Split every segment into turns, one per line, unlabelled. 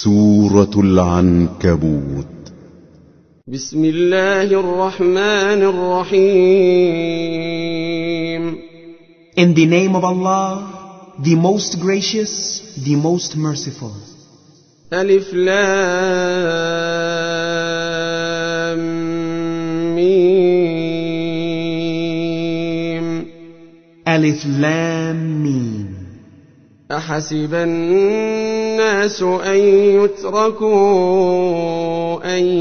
سورة العنكبوت.
بسم الله الرحمن الرحيم.
In the name of Allah, the most gracious, the most merciful.
ألف لام ميم.
Alif Lam Mim.
أحسب الناس أن يتركوا أن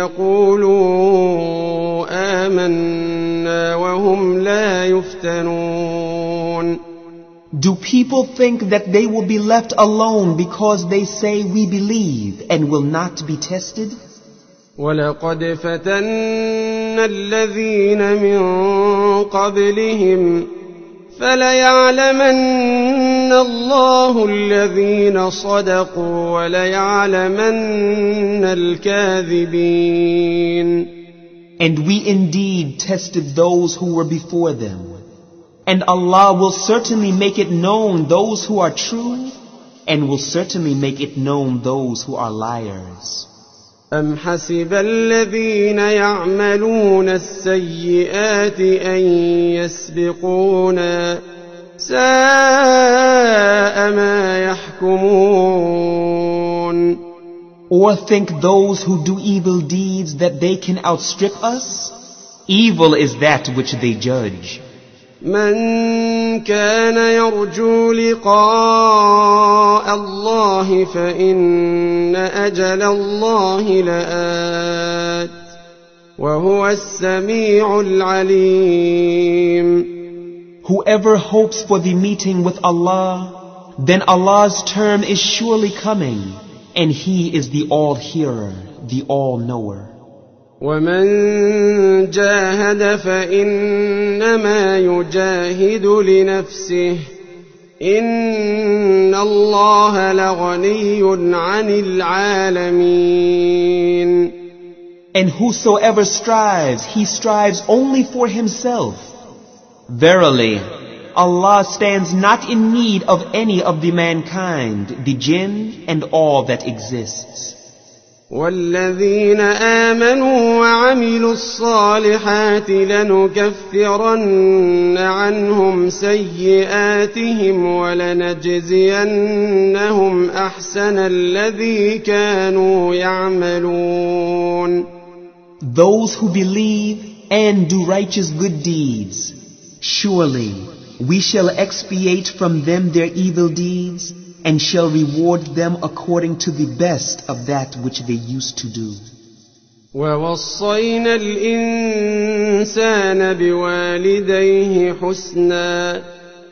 يقولوا آمنا وهم لا يفتنون.
Do people think that they will be left alone because they say we believe and will not be tested?
ولقد فتنا الذين من قبلهم فليعلمن الله الذين صدقوا وليعلمن الكاذبين.
And we indeed tested those who were before them, and Allah will certainly make it known those who are true, and will certainly make it known those who are liars.
أم حسب الذين يعملون السيئات أن يسبقونا ساء ما يحكمون.
Or think those who do evil deeds that they can outstrip us? Evil is that which they judge.
من كان يرجو لقاء الله فإن أجل الله لآت وهو السميع العليم.
Whoever hopes for the meeting with Allah, then Allah's term is surely coming, and He is the all-hearer, the all-knower.
ومن جاهد فإنما يجاهد لنفسه إن الله لغني عن العالمين.
And whosoever strives, he strives only for himself. Verily, Allah stands not in need of any of the mankind, the jinn, and all that exists.
والذين آمنوا وعملوا الصالحات لنكفرن عنهم سيئاتهم ولنجزينهم أحسن الذي كانوا يعملون.
Those who believe and do righteous good deeds, surely we shall expiate from them their evil deeds, and shall reward them according to the best of that which they used to do.
ووصينا الإنسان بوالديه حسنا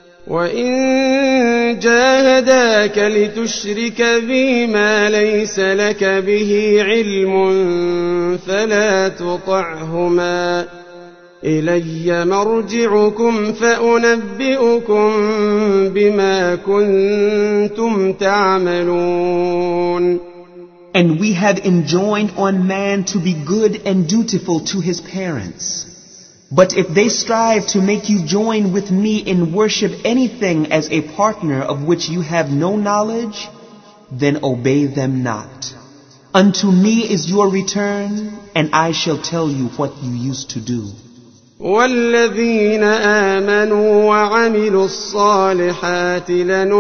وإن جاهداك لتشرك بي ما ليس لك به علم فلا تطعهما إلي مرجعكم فأنبئكم بما كنتم تعملون.
And we have enjoined on man to be good and dutiful to his parents. But if they strive to make you join with me in worship anything as a partner of which you have no knowledge, then obey them not. Unto me is your return, and I shall tell you what you used to do.
والذين آمنوا وعملوا الصالحات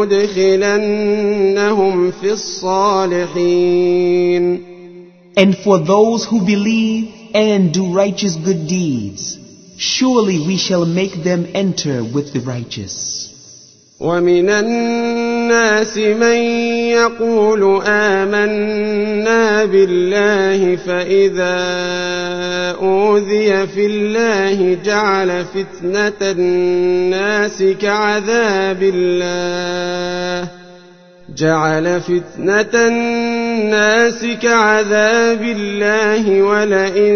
لندخلنهم في الصالحين.
And for those who believe and do righteous good deeds, surely we shall make them enter with the righteous.
ومن الناس من يقول آمنا بالله فإذا أوذي في الله جعل فتنة الناس كعذاب الله ولئن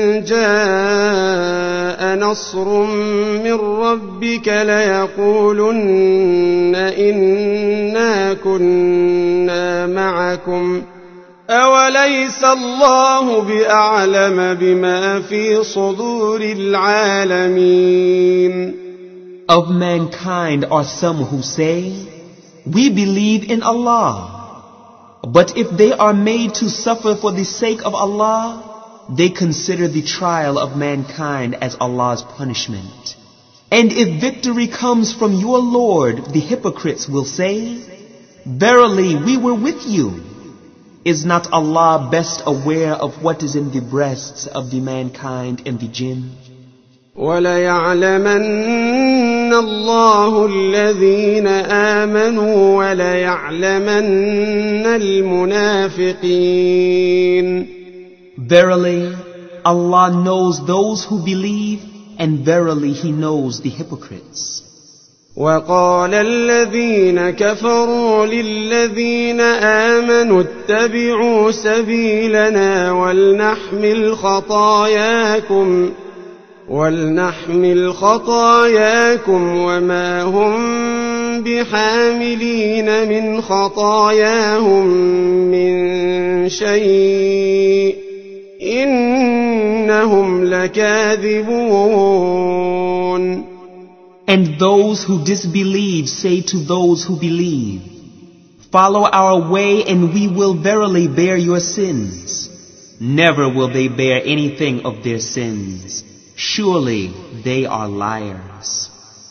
جاء نصر من ربك ليقولن إنا كنا معكم أوليس الله بأعلم بما في صدور العالمين.
Of mankind are some who say, we believe in Allah. But if they are made to suffer for the sake of Allah, they consider the trial of mankind as Allah's punishment. And if victory comes from your Lord, the hypocrites will say, Verily, we were with you. Is not Allah best aware of what is in the breasts of the mankind and the jinn?
وَلَيَعْلَمَنَّ اللَّهُ الَّذِينَ آمَنُوا وَلَيَعْلَمَنَّ الْمُنَافِقِينَ.
Verily, Allah knows those who believe, and verily He knows the hypocrites.
وَقَالَ الَّذِينَ كَفَرُوا لِلَّذِينَ آمَنُوا اتَّبِعُوا سَبِيلَنَا وَلْنَحْمِلْ خَطَايَاكُمْ وَمَا هُمْ بِحَامِلِينَ مِنْ خَطَايَاهُمْ مِنْ شَيْءٍ إِنَّهُمْ لَكَاذِبُونَ.
And those who disbelieve say to those who believe, Follow our way and we will verily bear your sins. Never will they bear anything of their sins. Surely they are liars.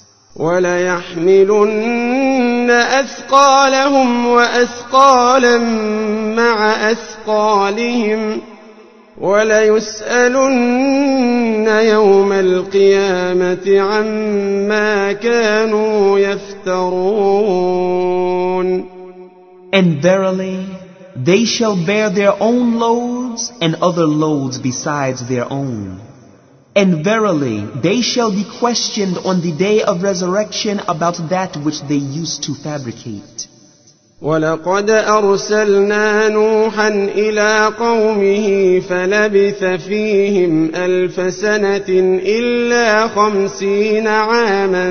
وَلَيَحْمِلُنَّ أَثْقَالَهُمْ وَأَثْقَالًا مَعَ أَثْقَالِهِمْ وَلَيُسْأَلُنَّ يَوْمَ الْقِيَامَةِ عَمَّا كَانُوا يَفْتَرُونَ.
And verily, they shall bear their own loads and other loads besides their own. And verily, they shall be questioned on the day of resurrection about that which they used to fabricate.
وَلَقَدْ أَرْسَلْنَا نُوحًا إِلَىٰ قَوْمِهِ فَلَبِثَ فِيهِمْ 1000 سَنَةٍ إِلَّا 50 عَامًا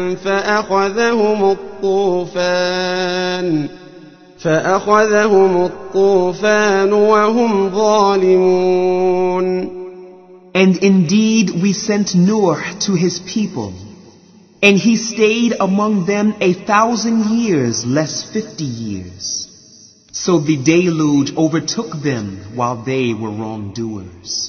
فَأَخَذَهُمُ الطُّوفَانُ وَهُمْ ظَالِمُونَ.
And indeed we sent Noah to his people, and he stayed among them 1,000 years less 50 years. So the deluge overtook them while they were wrongdoers.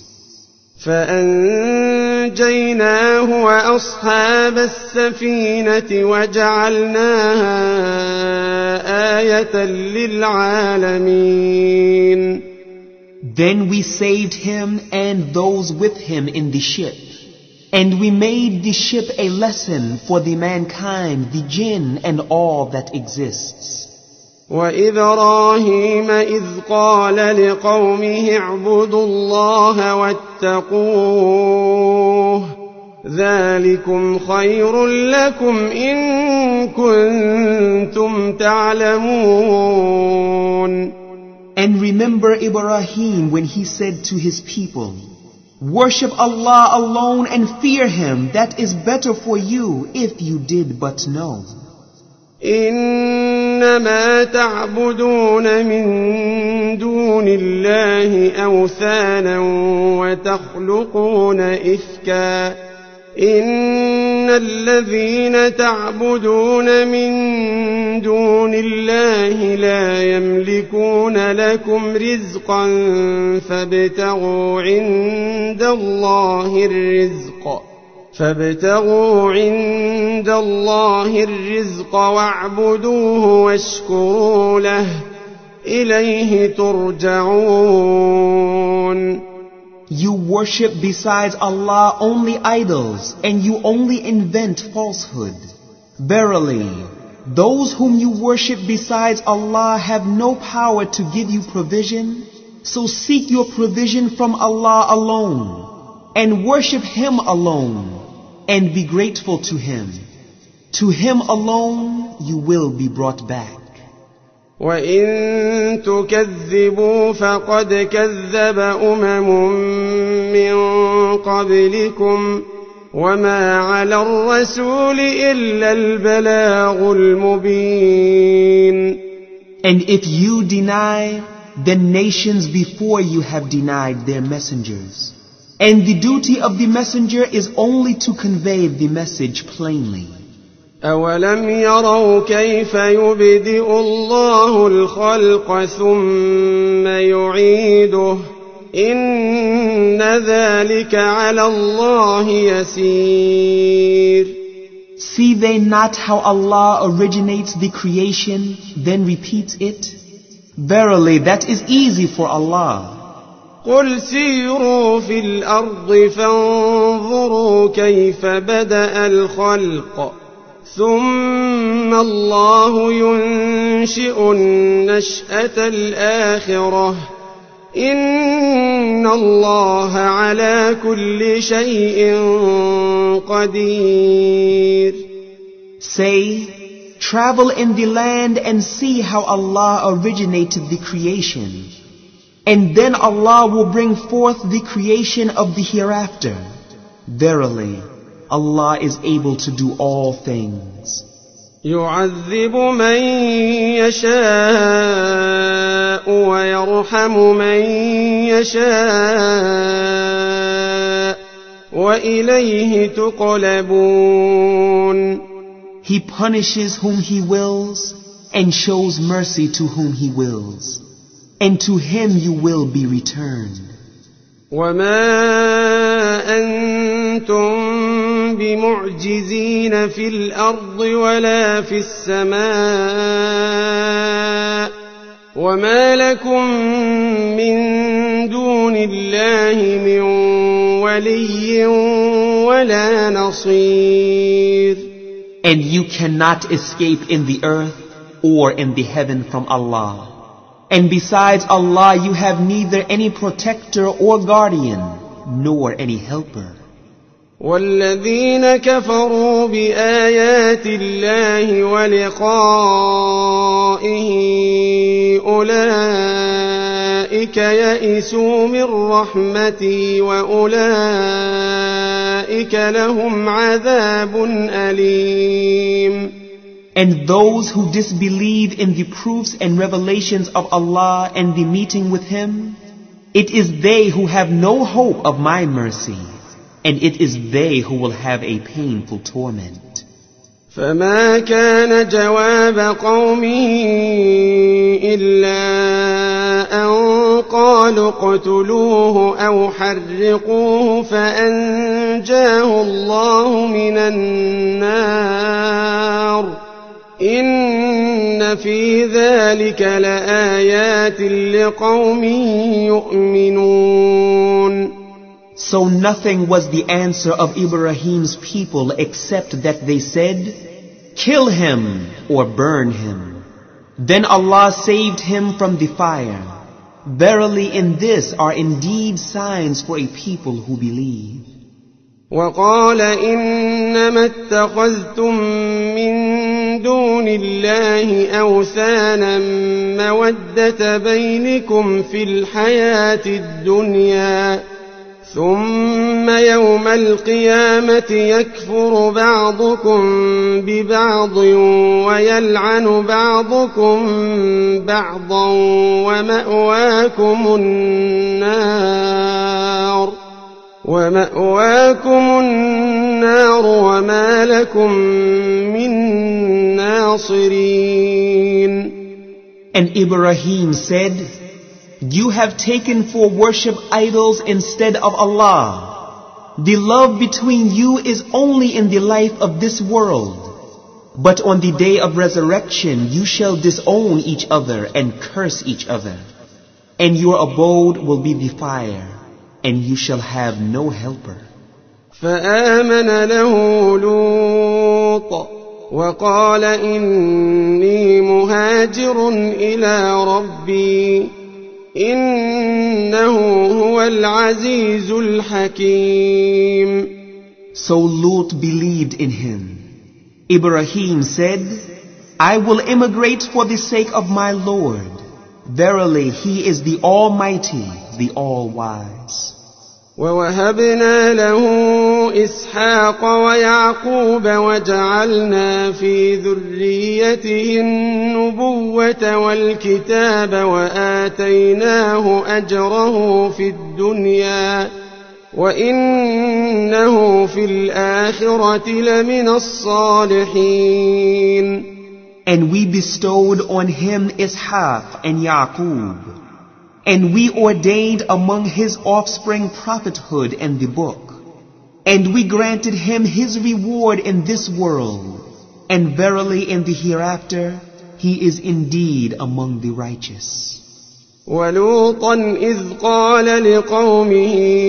فَأَنْجَيْنَاهُ وَأَصْحَابَ السَّفِينَةِ وَجَعَلْنَاهَا آيَةً لِلْعَالَمِينَ.
Then we saved him and those with him in the ship. And we made the ship a lesson for the mankind, the jinn, and all that exists.
وَإِبْرَاهِيمَ إِذْ قَالَ لِقَوْمِهِ اعْبُدُوا اللَّهَ وَاتَّقُوهُ ذَلِكُمْ خَيْرٌ لَكُمْ إِن كُنتُمْ تَعْلَمُونَ.
And remember Ibrahim when he said to his people, Worship Allah alone and fear Him. That is better for you if you did but know.
إنما تعبدون من دون الله أوثانا وتخلقون إفكا إن الذين تعبدون من دون الله لا يملكون لكم رزقا فابتغوا عند الله الرزق واعبدوه واشكروا له إليه ترجعون.
You worship besides Allah only idols, and you only invent falsehood. Verily, those whom you worship besides Allah have no power to give you provision, so seek your provision from Allah alone, and worship Him alone, and be grateful to Him. To Him alone you will be brought back.
وَإِن تُكَذِّبُوا فَقَدْ كَذَّبَ من قَبْلِكُمْ وَمَا عَلَى الرَّسُولِ إِلَّا الْبَلَاغُ الْمُبِينُ.
And if you deny, then nations before you have denied their messengers. And the duty of the messenger is only to convey the message plainly.
أولم يروا كيف يبدئ الله الخلق ثم يعيده إن ذلك على الله يسير.
See they not how Allah originates the creation, then repeats it? Verily, that is easy for Allah.
قل سيروا في الأرض فانظروا كيف بدأ الخلق ثم الله ينشئ النشأة الآخرة إن الله على كل شيء قدير.
Say, travel in the land and see how Allah originated the creation. And then Allah will bring forth the creation of the hereafter. Verily, Allah is able to do all things.
يعذب من يشاء ويرحم من يشاء وإليه تقلبون.
He punishes whom He wills and shows mercy to whom He wills. And to Him you will be returned.
وما أنتم بمعجزين في الأرض ولا في السماء وما لكم من دون الله من ولي ولا نصير.
And you cannot escape in the earth or in the heaven from Allah. And besides Allah, you have neither any protector or guardian, nor any helper.
والذين كفروا بآيات الله ولقائه أولئك يئسوا من رحمتي وأولئك لهم عذاب أليم.
And those who disbelieve in the proofs and revelations of Allah and the meeting with Him, it is they who have no hope of my mercy, and it is they who will have a painful torment.
فما كان جواب قومه إلا أن قالوا اقتلوه أو حرقوه فأنجاه الله من النار إن في ذلك لآيات لقوم يؤمنون.
So nothing was the answer of Ibrahim's people except that they said, "Kill him or burn him." Then Allah saved him from the fire. Verily in this are indeed signs for a people who believe.
وقال إنما اتخذتم من دون الله أوثانا مودة بينكم في الحياة الدنيا ثم يوم القيامة يكفر بعضكم ببعض ويلعن بعضكم بعضا ومأواكم النار وما لكم من ناصرين.
And Ibrahim said, "You have taken for worship idols instead of Allah. The love between you is only in the life of this world. But on the day of resurrection you shall disown each other and curse each other. And your abode will be the fire, and you shall have no helper."
فآمن له لوط وقال إني مهاجر إلى ربي إنه هو العزيز الحكيم.
So Lut believed in him. Ibrahim said, "I will immigrate for the sake of my Lord. Verily He is the Almighty, the All-Wise."
ووهبنا له إسحاق ويعقوب وجعلنا في ذريته النبوة والكتاب وآتيناه أجره في الدنيا وإنه في الآخرة لمن الصالحين.
And we bestowed on him Ishaq and Yaqub, and we ordained among his offspring prophethood and the book, and we granted him his reward in this world, and verily in the hereafter he is indeed among the righteous.
ولوطا إذ قال لقومه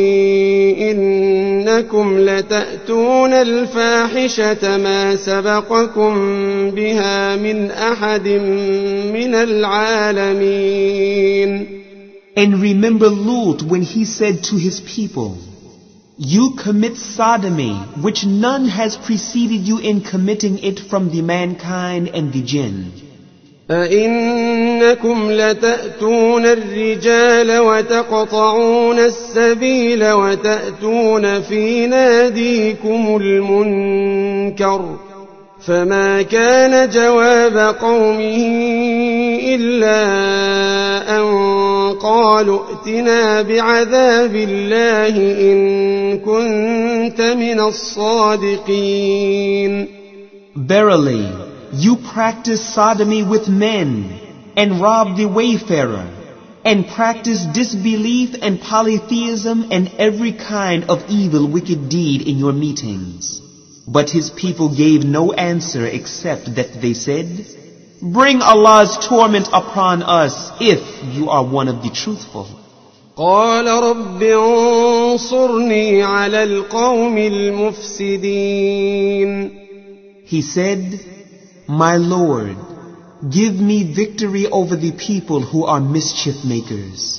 إنكم لتأتون الفاحشة ما سبقكم بها من أحد من العالمين.
And remember Lut when he said to his people, you commit sodomy, which none has preceded you in committing it from the mankind and the jinn.
أئنكم لتأتون الرجال وتقطعون السبيل وتأتون في ناديكم المنكر. فما كان جواب قومه إلا أن قالوا ائتنا بعذاب الله إن كنت من الصادقين.
Verily, you practice sodomy with men, and rob the wayfarer, and practice disbelief and polytheism and every kind of evil wicked deed in your meetings. But his people gave no answer except that they said, bring Allah's torment upon us if you are one of the truthful.
قال رب انصرني على القوم المفسدين.
He said, my Lord, give me victory over the people who are mischief makers.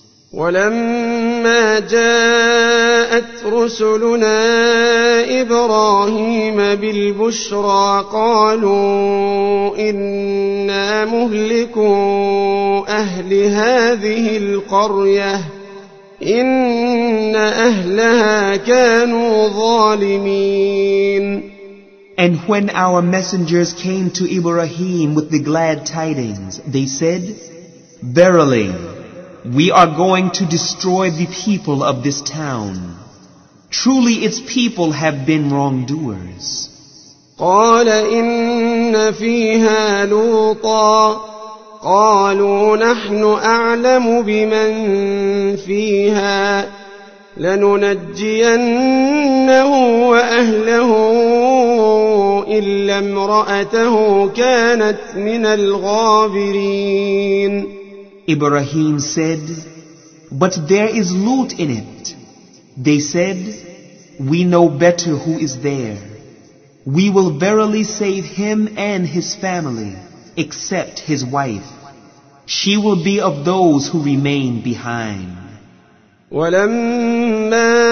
ولما جاءت رسلنا إبراهيم بالبشرى قالوا إنا مهلكو أهل هذه القرية إن أهلها كانوا ظالمين.
And when our messengers came to Ibrahim with the glad tidings, they said, verily, we are going to destroy the people of this town. Truly its people have been wrongdoers.
قال إن فيها لوطا قالوا نحن أعلم بمن فيها لننجينه وأهله إلا امرأته كانت من الغابرين.
Ibrahim said, but there is Lut in it. They said, we know better who is there. We will verily save him and his family, except his wife. She will be of those who remain behind.
ولما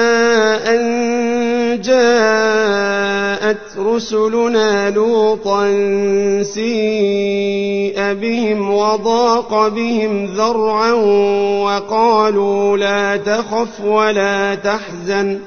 أن جاءت رسلنا لوطا سيء بهم وضاق بهم ذرعا وقالوا لا تخف ولا تحزن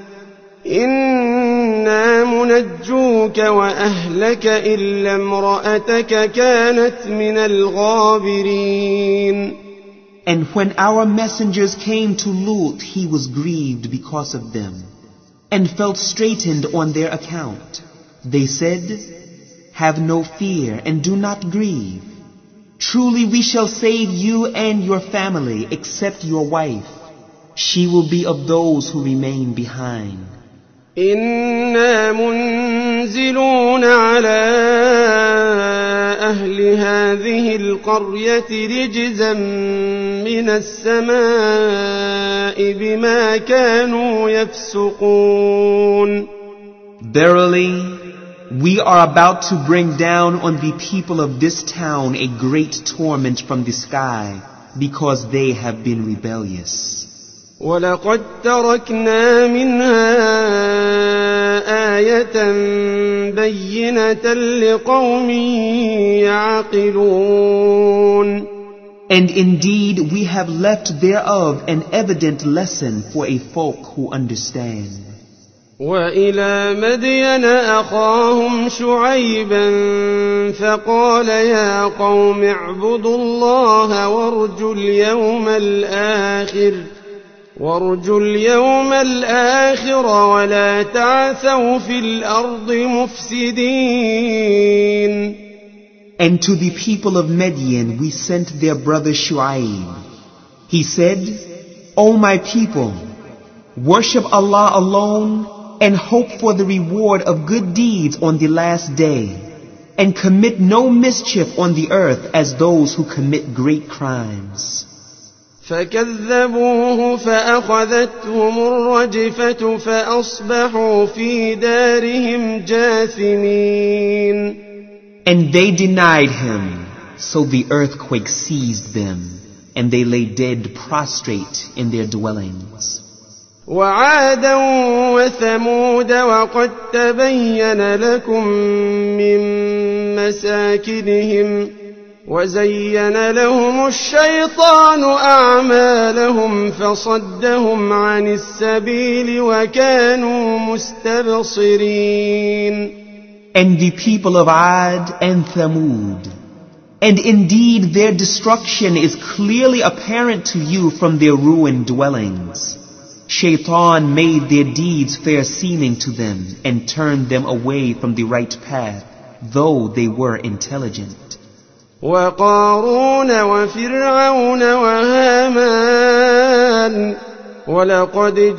إنا منجوك وأهلك إلا امرأتك كانت من الغابرين.
And when our messengers came to Lut, he was grieved because of them, and felt straitened on their account. They said, have no fear and do not grieve. Truly we shall save you and your family, except your wife. She will be of those who remain behind.
إنا منزلون على أهل هذه القرية رجزا من السماء بما كانوا يفسقون.
Verily, we are about to bring down on the people of this town a great torment from the sky because they have been rebellious.
ولقد تركنا منها آية بينة لقوم يعقلون.
And indeed we have left thereof an evident lesson for a folk who understand.
وإلى مدين أخاهم شعيبا فقال يا قوم اعبدوا الله وارجوا اليوم الآخر وارجوا اليوم الآخر ولا تعثوا في الأرض مفسدين.
And to the people of Midian we sent their brother Shu'aib. He said, O my people, worship Allah alone and hope for the reward of good deeds on the last day, and commit no mischief on the earth as those who commit great crimes.
فكذبوه فأخذتهم الرجفة فأصبحوا في دارهم جاثمين.
And they denied him, so the earthquake seized them, and they lay dead prostrate in their dwellings.
وعادا وثمود وقد تبين لكم من مساكنهم وزين لهم الشيطان أعمالهم فصدهم عن السبيل وكانوا مستبصرين.
And the people of Ad and Thamud, and indeed their destruction is clearly apparent to you from their ruined dwellings. Shaitan made their deeds fair seeming to them and turned them away from the right path, though they were intelligent.
وقارون وفرعون وهامان ولقد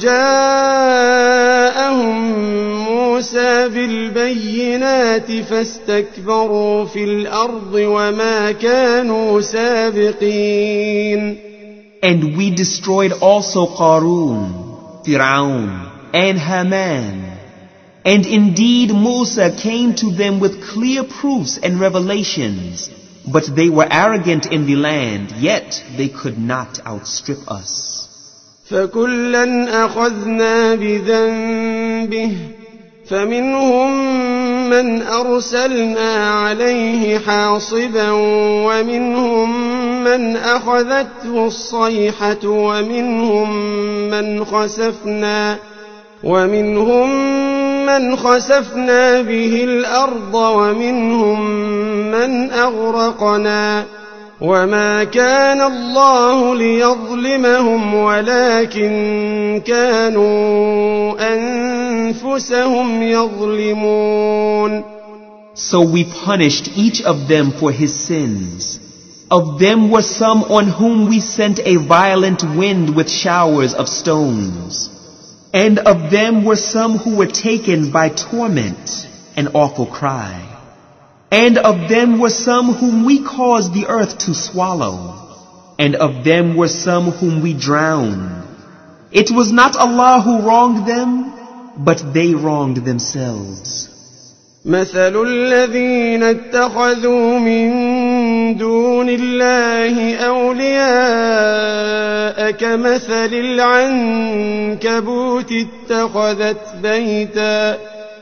جاءهم موسى بالبينات فاستكبروا في الأرض وما كانوا سابقين.
And we destroyed also Qarun, Fir'aun, and Haman. And indeed Musa came to them with clear proofs and revelations, but they were arrogant in the land, yet they could not outstrip us.
فكلا أخذنا بذنبه فمنهم من أرسلنا عليه حاصبا ومنهم من أخذته الصيحة ومنهم من خسفنا به الأرض ومنهم من أغرقنا وما كان الله ليظلمهم ولكن كانوا أنفسهم يظلمون.
So we punished each of them for his sins. Of them were some on whom we sent a violent wind with showers of stones. And of them were some who were taken by torment, an awful cry. And of them were some whom we caused the earth to swallow. And of them were some whom we drowned. It was not Allah who wronged them, but they wronged themselves.
مثل الذين اتخذوا من دون الله أولياء كمثل العنكبوت اتخذت بيتا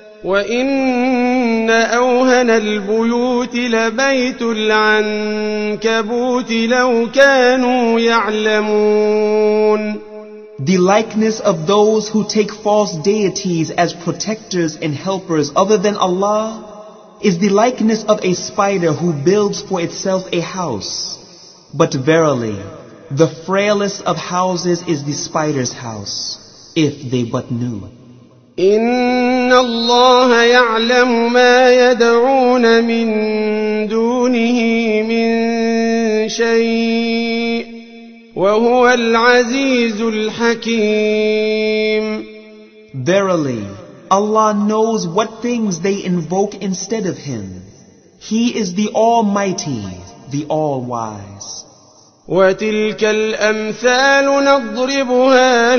وإن أوهن البيوت لبيت العنكبوت لو كانوا يعلمون.
The likeness of those who take false deities as protectors and helpers other than Allah is the likeness of a spider who builds for itself a house. But verily, the frailest of houses is the spider's house, if they but knew.
إن الله يعلم ما يدعون من دونه من شيء وهو العزيز الحكيم.
Verily, Allah knows what things they invoke instead of Him. He is the Almighty, the All-Wise.
وتلك الأمثال نضربها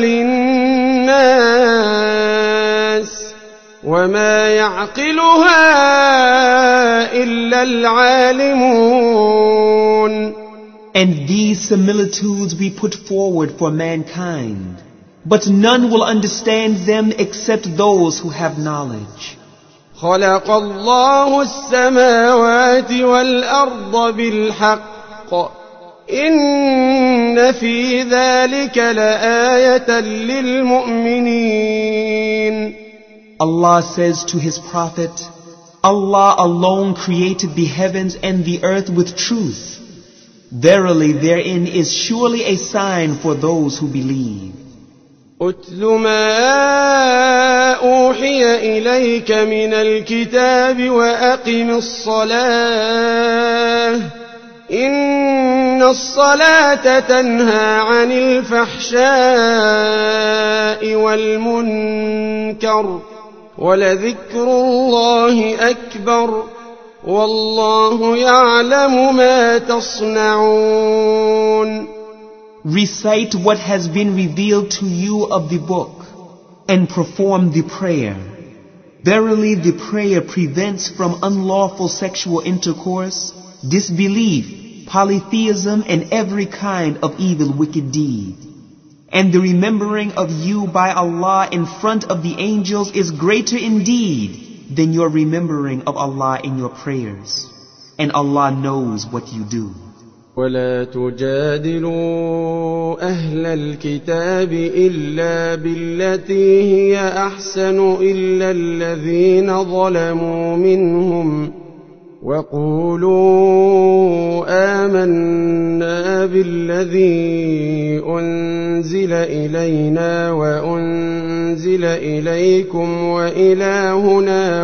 للناس وما يعقلها إلا العالمون.
And these similitudes we put forward for mankind, but none will understand them except those who have knowledge.
خلق الله السماوات والأرض بالحق إن في ذلك لآية للمؤمنين.
Allah says to His Prophet, Allah alone created the heavens and the earth with truth. Verily therein is surely a sign for those who believe.
أتل ما أوحي إليك من الكتاب وأقم الصلاة إن الصلاة تنهى عن الفحشاء والمنكر ولذكر الله أكبر والله يعلم ما تصنعون.
Recite what has been revealed to you of the book and perform the prayer. Verily the prayer prevents from unlawful sexual intercourse, disbelief, polytheism and every kind of evil wicked deed. And the remembering of you by Allah in front of the angels is greater indeed than your remembering of Allah in your prayers. And Allah knows what you do.
ولا تجادلوا أهل الكتاب إلا بالتي هي أحسن إلا الذين ظلموا منهم وقولوا آمنا بالذي أنزل إلينا وأنزل إليكم وإلهنا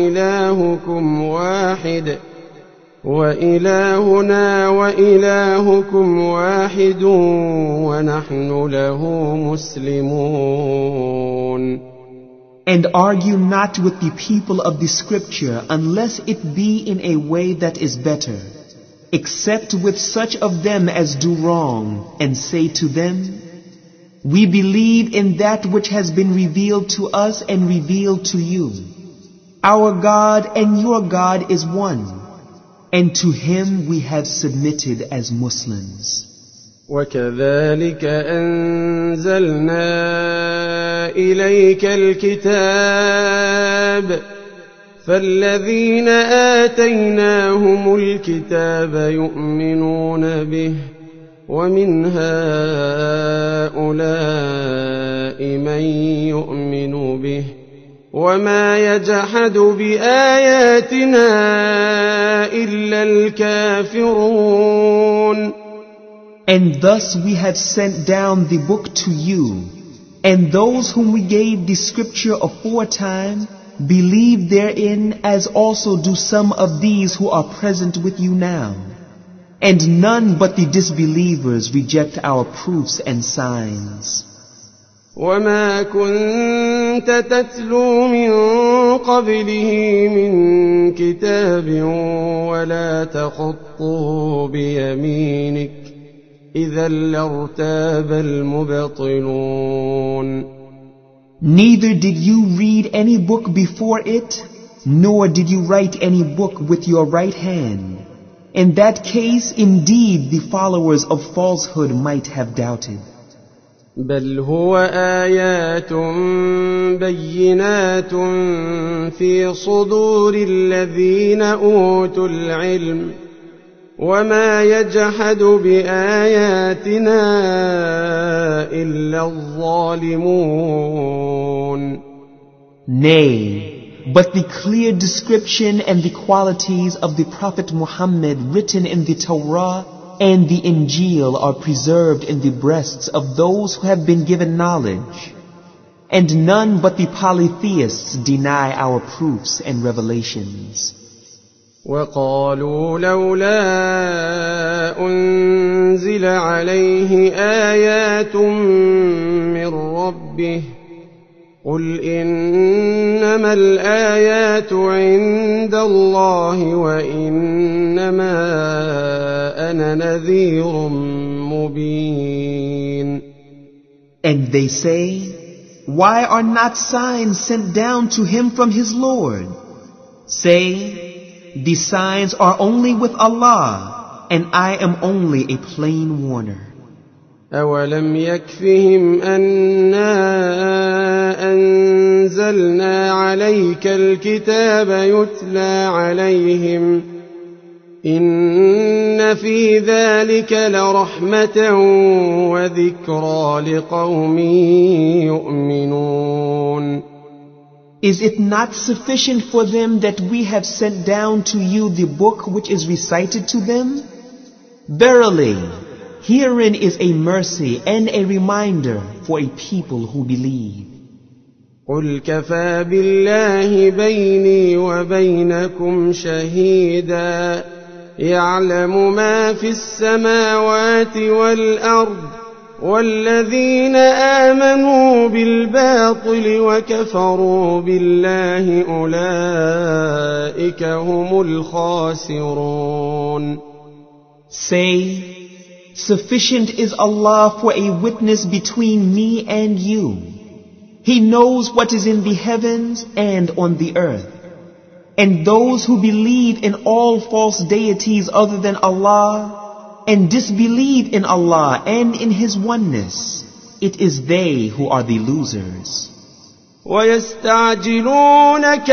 وإلهكم واحد ونحن له مسلمون.
And argue not with the people of the scripture unless it be in a way that is better, except with such of them as do wrong, and say to them, we believe in that which has been revealed to us and revealed to you. Our God and your God is one, and to him we have submitted as Muslims.
وكذلك أنزلنا إليك الكتاب فالذين آتيناهم الكتاب يؤمنون به ومن هؤلاء من يؤمن به وما يجحد بآياتنا إلا الكافرون.
And thus we have sent down the book to you, and those whom we gave the scripture aforetime believe therein, as also do some of these who are present with you now. And none but the disbelievers reject our proofs and signs.
وما كنت تتلو من قبله من كتاب ولا تخطه بيمينك إذا لارتاب المبطلون.
Neither did you read any book before it, nor did you write any book with your right hand. In that case, indeed, the followers of falsehood might have doubted.
بل هو آيات بينات في صدور الذين أوتوا العلم وما يجحد بآياتنا إلا الظالمون.
Nay, but the clear description and the qualities of the Prophet Muhammad written in the Torah and the Injil are preserved in the breasts of those who have been given knowledge. And none but the polytheists deny our proofs and revelations.
وقالوا لولا أنزل عليه آيات من ربه قل إنما الآيات عند الله وإنما أنا نذير مبين.
And they say, why are not signs sent down to him from his Lord? Say, the signs are only with Allah, and I am only a plain warner.
أولم يكفهم أنا أنزلنا عليك الكتاب يتلى عليهم إن في ذلك لرحمة وذكرى لقوم يؤمنون.
Is it not sufficient for them that we have sent down to you the book which is recited to them? Verily, Herein is a mercy and a reminder for a people who believe.
قل كفى بالله بيني وبينكم شهيدا يعلم ما في السماوات والأرض والذين آمنوا بالباطل وكفروا بالله أولئك هم الخاسرون.
Say, sufficient is Allah for a witness between me and you. He knows what is in the heavens and on the earth. And those who believe in all false deities other than Allah and disbelieve in Allah and in His oneness, it is they who are the losers.
ويستعجلونك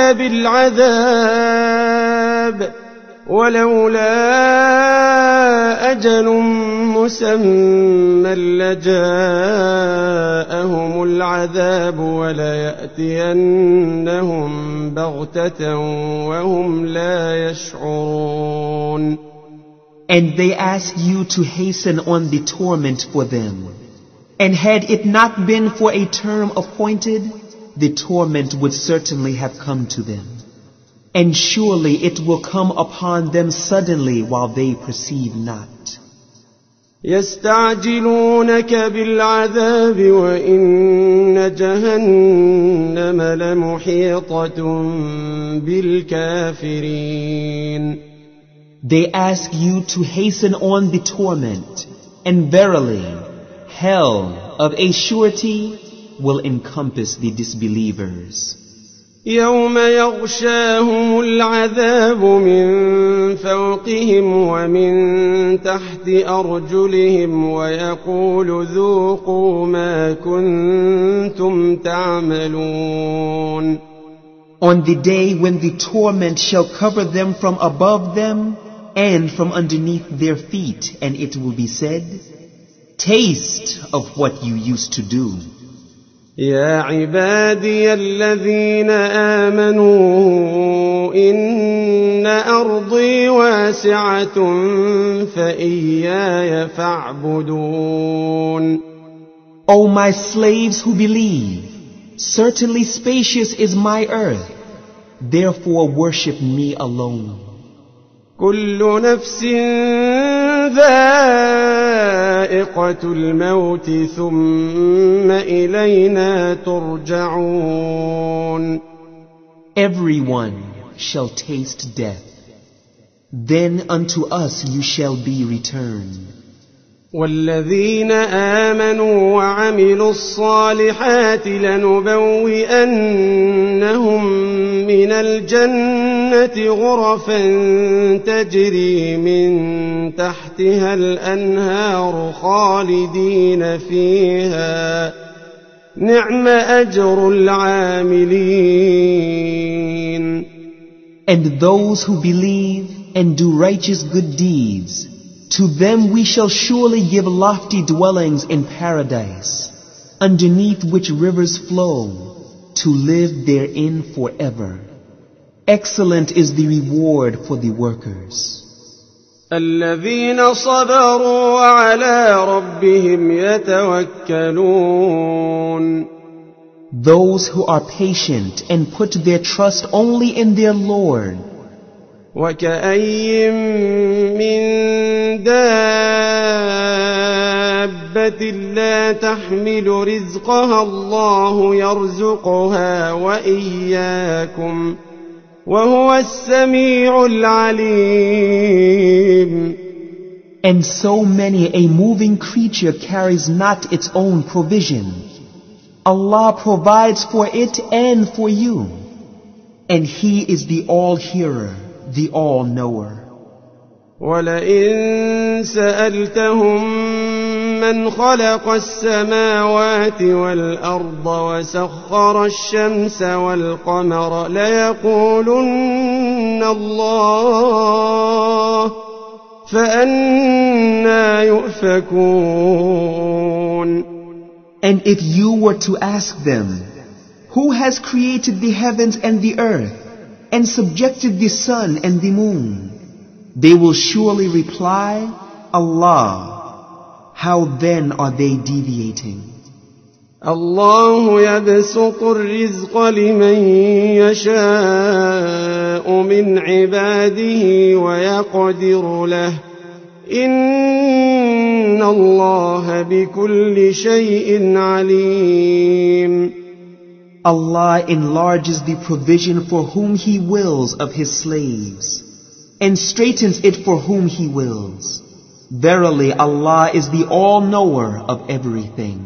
بالعذاب ولولا أجل مسمى لجاءهم العذاب وليأتينهم بغتة وهم لا يشعرون.
And they ask you to hasten on the torment for them. And had it not been for a term appointed, the torment would certainly have come to them. And surely it will come upon them suddenly while they perceive not.
يستعجلونك بالعذاب وإن جهنم لمحيطة بالكافرين.
They ask you to hasten on the torment, and verily, hell of a surety will encompass the disbelievers.
يوم يغشاهم العذاب من فوقهم ومن تحت أرجلهم ويقول ذوقوا ما كنتم تعملون.
On the day when the torment shall cover them from above them and from underneath their feet, and it will be said, taste of what you used to do.
يا عبادي الذين آمنوا إن أرضي واسعة فإياي فاعبدون.
O my slaves who believe, certainly spacious is my earth, therefore worship me alone.
كل نفس ذائقة الموت ثم إلينا ترجعون.
Everyone shall taste death. Then unto us you shall be returned.
والذين آمنوا وعملوا الصالحات لنبوئنهم من الجنة غرفا تجري من تحتها الأنهار خالدين فيها نعم أجر العاملين.
And those who believe and do righteous good deeds, to them we shall surely give lofty dwellings in paradise, underneath which rivers flow, to live therein forever. Excellent is the reward for the workers.
الذين صبروا وعلى ربهم يتوكلون.
Those who are patient and put their trust only in their Lord.
وكأي من دابة لا تحمل رزقها الله يرزقها وإياكم وهو السميع العليم.
And so many a moving creature carries not its own provision. Allah provides for it and for you. And He is the all-hearer, the all-knower.
وَلَئِن سَأَلْتَهُم مَّنْ خَلَقَ السَّمَاوَاتِ وَالْأَرْضَ وَسَخَّرَ الشَّمْسَ وَالْقَمَرَ لَيَقُولُنَّ اللَّهُ فَأَنَّىٰ يُؤْفَكُونَ.
And if you were to ask them, who has created the heavens and the earth, and subjected the sun and the moon, they will surely reply, Allah. how then are they deviating?
الله يبسط الرزق لمن يشاء من عباده ويقدر له إن الله بكل شيء عليم.
Allah enlarges the provision for whom He wills of His slaves, and straightens it for whom He wills. Verily, Allah is the all-knower of everything.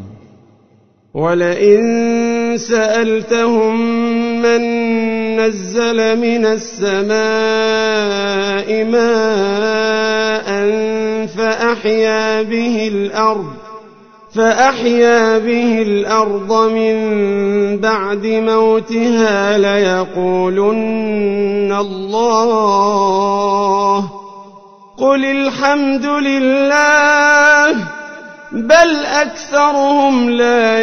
وَلَئِن سَأَلْتَهُم مَّن نَّزَّلَ مِنَ السَّمَاءِ مَاءً فأحيا به الأرض من بعد موتها ليقولن الله قل الحمد لله بل أكثرهم لا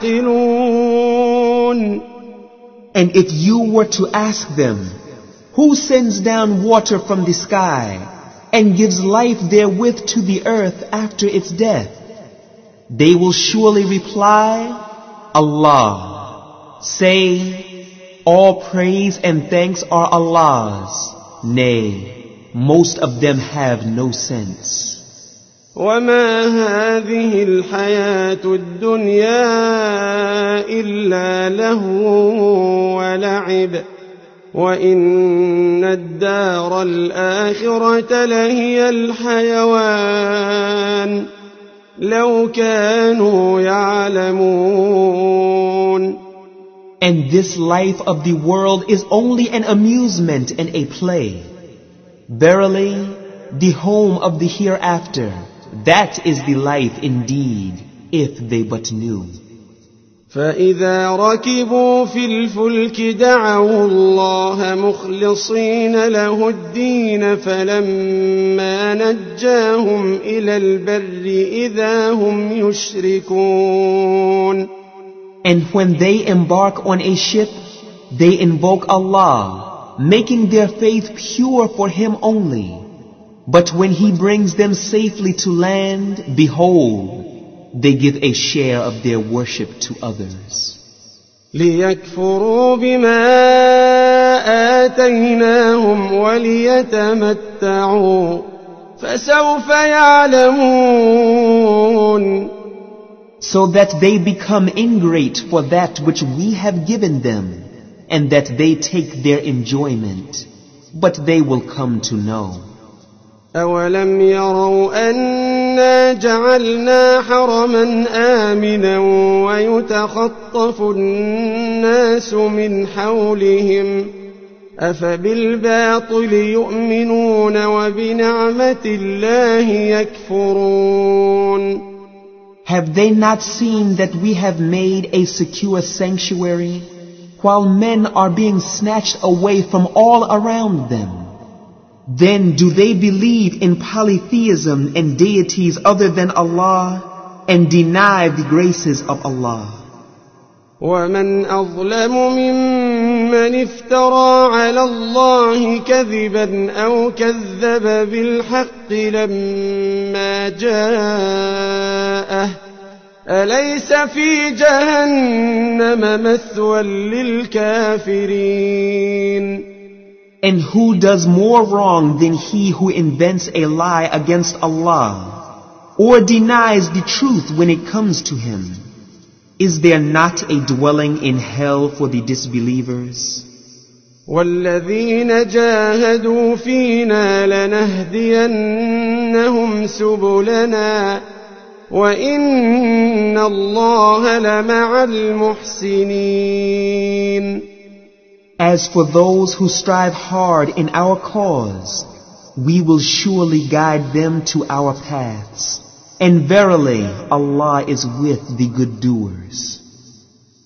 يعقلون.
And if you were to ask them, who sends down water from the sky and gives life therewith to the earth after its death, they will surely reply, Allah. Say, all praise and thanks are Allah's. Nay, most of them have no sense.
وما هذه الحياة الدنيا إلا لهو ولعب وإن الدار الآخرة لهي الحيوان لو كانوا يعلمون.
And this life of the world is only an amusement and a play. Verily, the home of the hereafter, that is the life indeed, if they but knew.
فإذا ركبوا في الفلك دعوا الله مخلصين له الدين فلما نجاهم إلى البر إذا هم يشركون.
And when they embark on a ship, they invoke Allah, making their faith pure for Him only. But when He brings them safely to land, behold, they give a share of their worship to others.
ليكفروا بما آتيناهم وليتمتعوا فسوف يعلمون.
So that they become ingrate for that which we have given them, and that they take their enjoyment, but they will come to know.
أولم يروا أنا جعلنا حرما آمنا ويتخطف الناس من حولهم أفبالباطل يؤمنون وبنعمة الله يكفرون.
Have they not seen that we have made a secure sanctuary, while men are being snatched away from all around them? Then do they believe in polytheism and deities other than Allah, and deny the graces of Allah?
ومن أظلم ممن افترى على الله كذبا أو كذب بالحق لما جاءه أليس في جهنم مثوى للكافرين.
And who does more wrong than he who invents a lie against Allah, or denies the truth when it comes to him? Is there not a dwelling in hell for the disbelievers?
والذين جاهدوا فينا لنهدينهم سبلنا وإن الله لمع المحسنين.
As for those who strive hard in our cause, we will surely guide them to our paths. And verily, Allah is with the good doers.